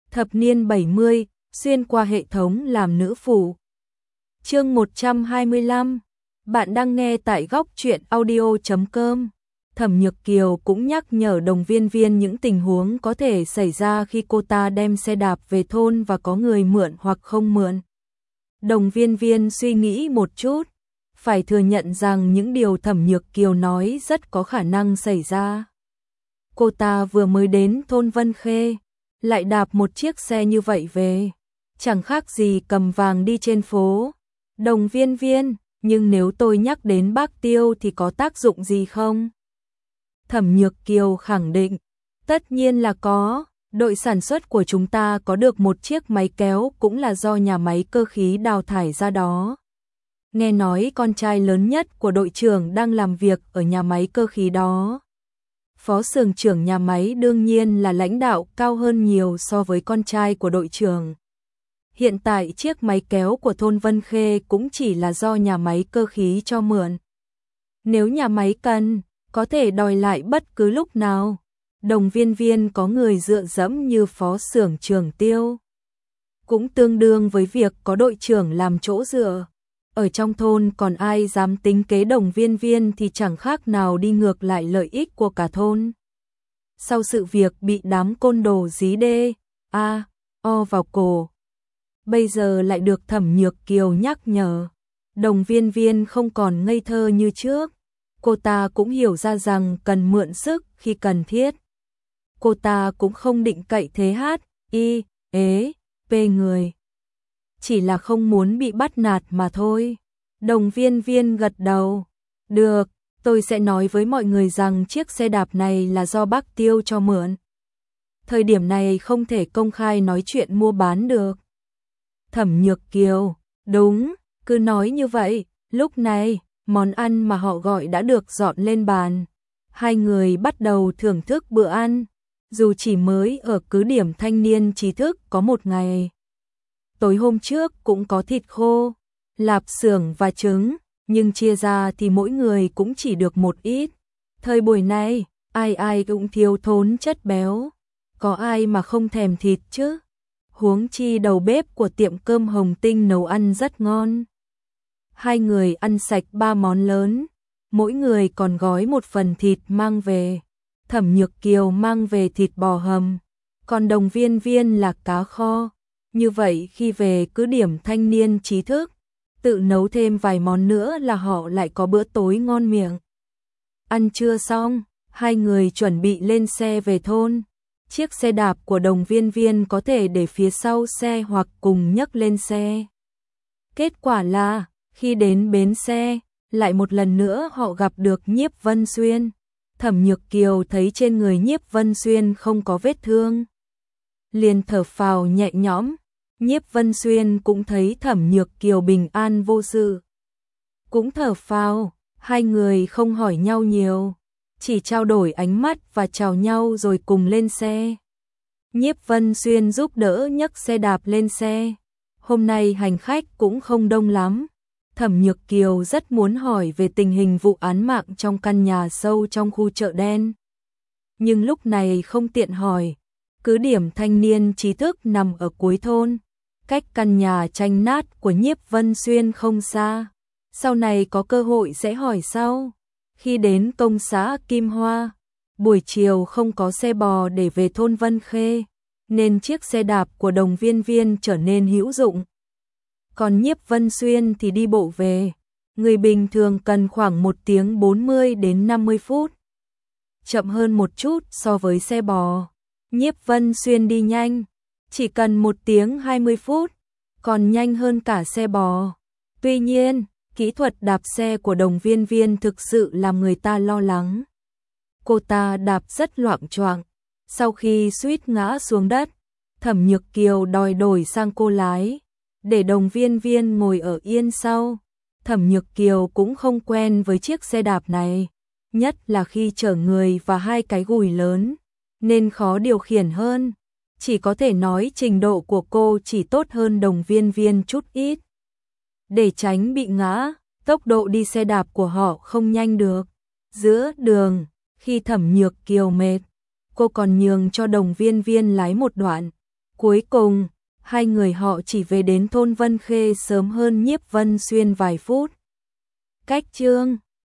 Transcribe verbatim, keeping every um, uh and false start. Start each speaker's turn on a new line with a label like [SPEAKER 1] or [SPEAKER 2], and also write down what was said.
[SPEAKER 1] Thập niên bảy mươi, xuyên qua hệ thống làm nữ phụ. Chương một trăm hai mươi lăm. Bạn đang nghe tại góc truyện audio chấm com. Thẩm Nhược Kiều cũng nhắc nhở Đồng Viên Viên những tình huống có thể xảy ra khi cô ta đem xe đạp về thôn và có người mượn hoặc không mượn. Đồng Viên Viên suy nghĩ một chút, phải thừa nhận rằng những điều Thẩm Nhược Kiều nói rất có khả năng xảy ra. Cô ta vừa mới đến thôn Vân Khê, lại đạp một chiếc xe như vậy về, chẳng khác gì cầm vàng đi trên phố. Đồng Viên Viên, nhưng nếu tôi nhắc đến bác Tiêu thì có tác dụng gì không? Thẩm Nhược Kiều khẳng định, tất nhiên là có, đội sản xuất của chúng ta có được một chiếc máy kéo cũng là do nhà máy cơ khí đào thải ra đó. Nghe nói con trai lớn nhất của đội trưởng đang làm việc ở nhà máy cơ khí đó. Phó xưởng trưởng nhà máy đương nhiên là lãnh đạo cao hơn nhiều so với con trai của đội trưởng. Hiện tại chiếc máy kéo của thôn Vân Khê cũng chỉ là do nhà máy cơ khí cho mượn. Nếu nhà máy cần, có thể đòi lại bất cứ lúc nào. Đồng Viên Viên có người dựa dẫm như phó xưởng trưởng Tiêu, cũng tương đương với việc có đội trưởng làm chỗ dựa. Ở trong thôn còn ai dám tính kế Đồng Viên Viên thì chẳng khác nào đi ngược lại lợi ích của cả thôn. Sau sự việc bị đám côn đồ dí đê, a, o vào cổ, bây giờ lại được Thẩm Nhược Kiều nhắc nhở. Đồng Viên Viên không còn ngây thơ như trước, cô ta cũng hiểu ra rằng cần mượn sức khi cần thiết. Cô ta cũng không định cậy thế hát, y, ế, pê người. Chỉ là không muốn bị bắt nạt mà thôi. Đồng Viên Viên gật đầu. Được, tôi sẽ nói với mọi người rằng chiếc xe đạp này là do bác Tiêu cho mượn. Thời điểm này không thể công khai nói chuyện mua bán được. Thẩm Nhược Kiều, đúng, cứ nói như vậy. Lúc này, món ăn mà họ gọi đã được dọn lên bàn. Hai người bắt đầu thưởng thức bữa ăn, dù chỉ mới ở cứ điểm thanh niên trí thức có một ngày. Tối hôm trước cũng có thịt khô, lạp xưởng và trứng, nhưng chia ra thì mỗi người cũng chỉ được một ít. Thời buổi này, ai ai cũng thiếu thốn chất béo, có ai mà không thèm thịt chứ? Huống chi đầu bếp của tiệm cơm Hồng Tinh nấu ăn rất ngon. Hai người ăn sạch ba món lớn, mỗi người còn gói một phần thịt mang về. Thẩm Nhược Kiều mang về thịt bò hầm, còn Đồng Viên Viên là cá kho. Như vậy khi về cứ điểm thanh niên trí thức, tự nấu thêm vài món nữa là họ lại có bữa tối ngon miệng. Ăn trưa xong, hai người chuẩn bị lên xe về thôn. Chiếc xe đạp của Đồng Viên Viên có thể để phía sau xe hoặc cùng nhấc lên xe. Kết quả là, khi đến bến xe, lại một lần nữa họ gặp được Nhiếp Vân Xuyên. Thẩm Nhược Kiều thấy trên người Nhiếp Vân Xuyên không có vết thương, liền thở phào nhẹ nhõm. Nhiếp Vân Xuyên cũng thấy Thẩm Nhược Kiều bình an vô sự, cũng thở phào. Hai người không hỏi nhau nhiều, chỉ trao đổi ánh mắt và chào nhau rồi cùng lên xe. Nhiếp Vân Xuyên giúp đỡ nhấc xe đạp lên xe. Hôm nay hành khách cũng không đông lắm. Thẩm Nhược Kiều rất muốn hỏi về tình hình vụ án mạng trong căn nhà sâu trong khu chợ đen, nhưng lúc này không tiện hỏi. Cứ điểm thanh niên trí thức nằm ở cuối thôn, cách căn nhà tranh nát của Nhiếp Vân Xuyên không xa. Sau này có cơ hội sẽ hỏi sau. Khi đến công xã Kim Hoa, buổi chiều không có xe bò để về thôn Vân Khê, nên chiếc xe đạp của Đồng Viên Viên trở nên hữu dụng. Còn Nhiếp Vân Xuyên thì đi bộ về. Người bình thường cần khoảng một tiếng bốn mươi đến năm mươi phút, chậm hơn một chút so với xe bò. Nhiếp Vân Xuyên đi nhanh, chỉ cần một tiếng hai mươi phút, còn nhanh hơn cả xe bò. Tuy nhiên, kỹ thuật đạp xe của Đồng Viên Viên thực sự làm người ta lo lắng. Cô ta đạp rất loạng choạng, sau khi suýt ngã xuống đất, Thẩm Nhược Kiều đòi đổi sang cô lái, để Đồng Viên Viên ngồi ở yên sau. Thẩm Nhược Kiều cũng không quen với chiếc xe đạp này, nhất là khi chở người và hai cái gùi lớn, nên khó điều khiển hơn. Chỉ có thể nói trình độ của cô chỉ tốt hơn Đồng Viên Viên chút ít. Để tránh bị ngã, tốc độ đi xe đạp của họ không nhanh được. Giữa đường, khi Thẩm Nhược Kiều mệt, cô còn nhường cho Đồng Viên Viên lái một đoạn. Cuối cùng, hai người họ chỉ về đến thôn Vân Khê sớm hơn Nhiếp Vân Xuyên vài phút. Cách chương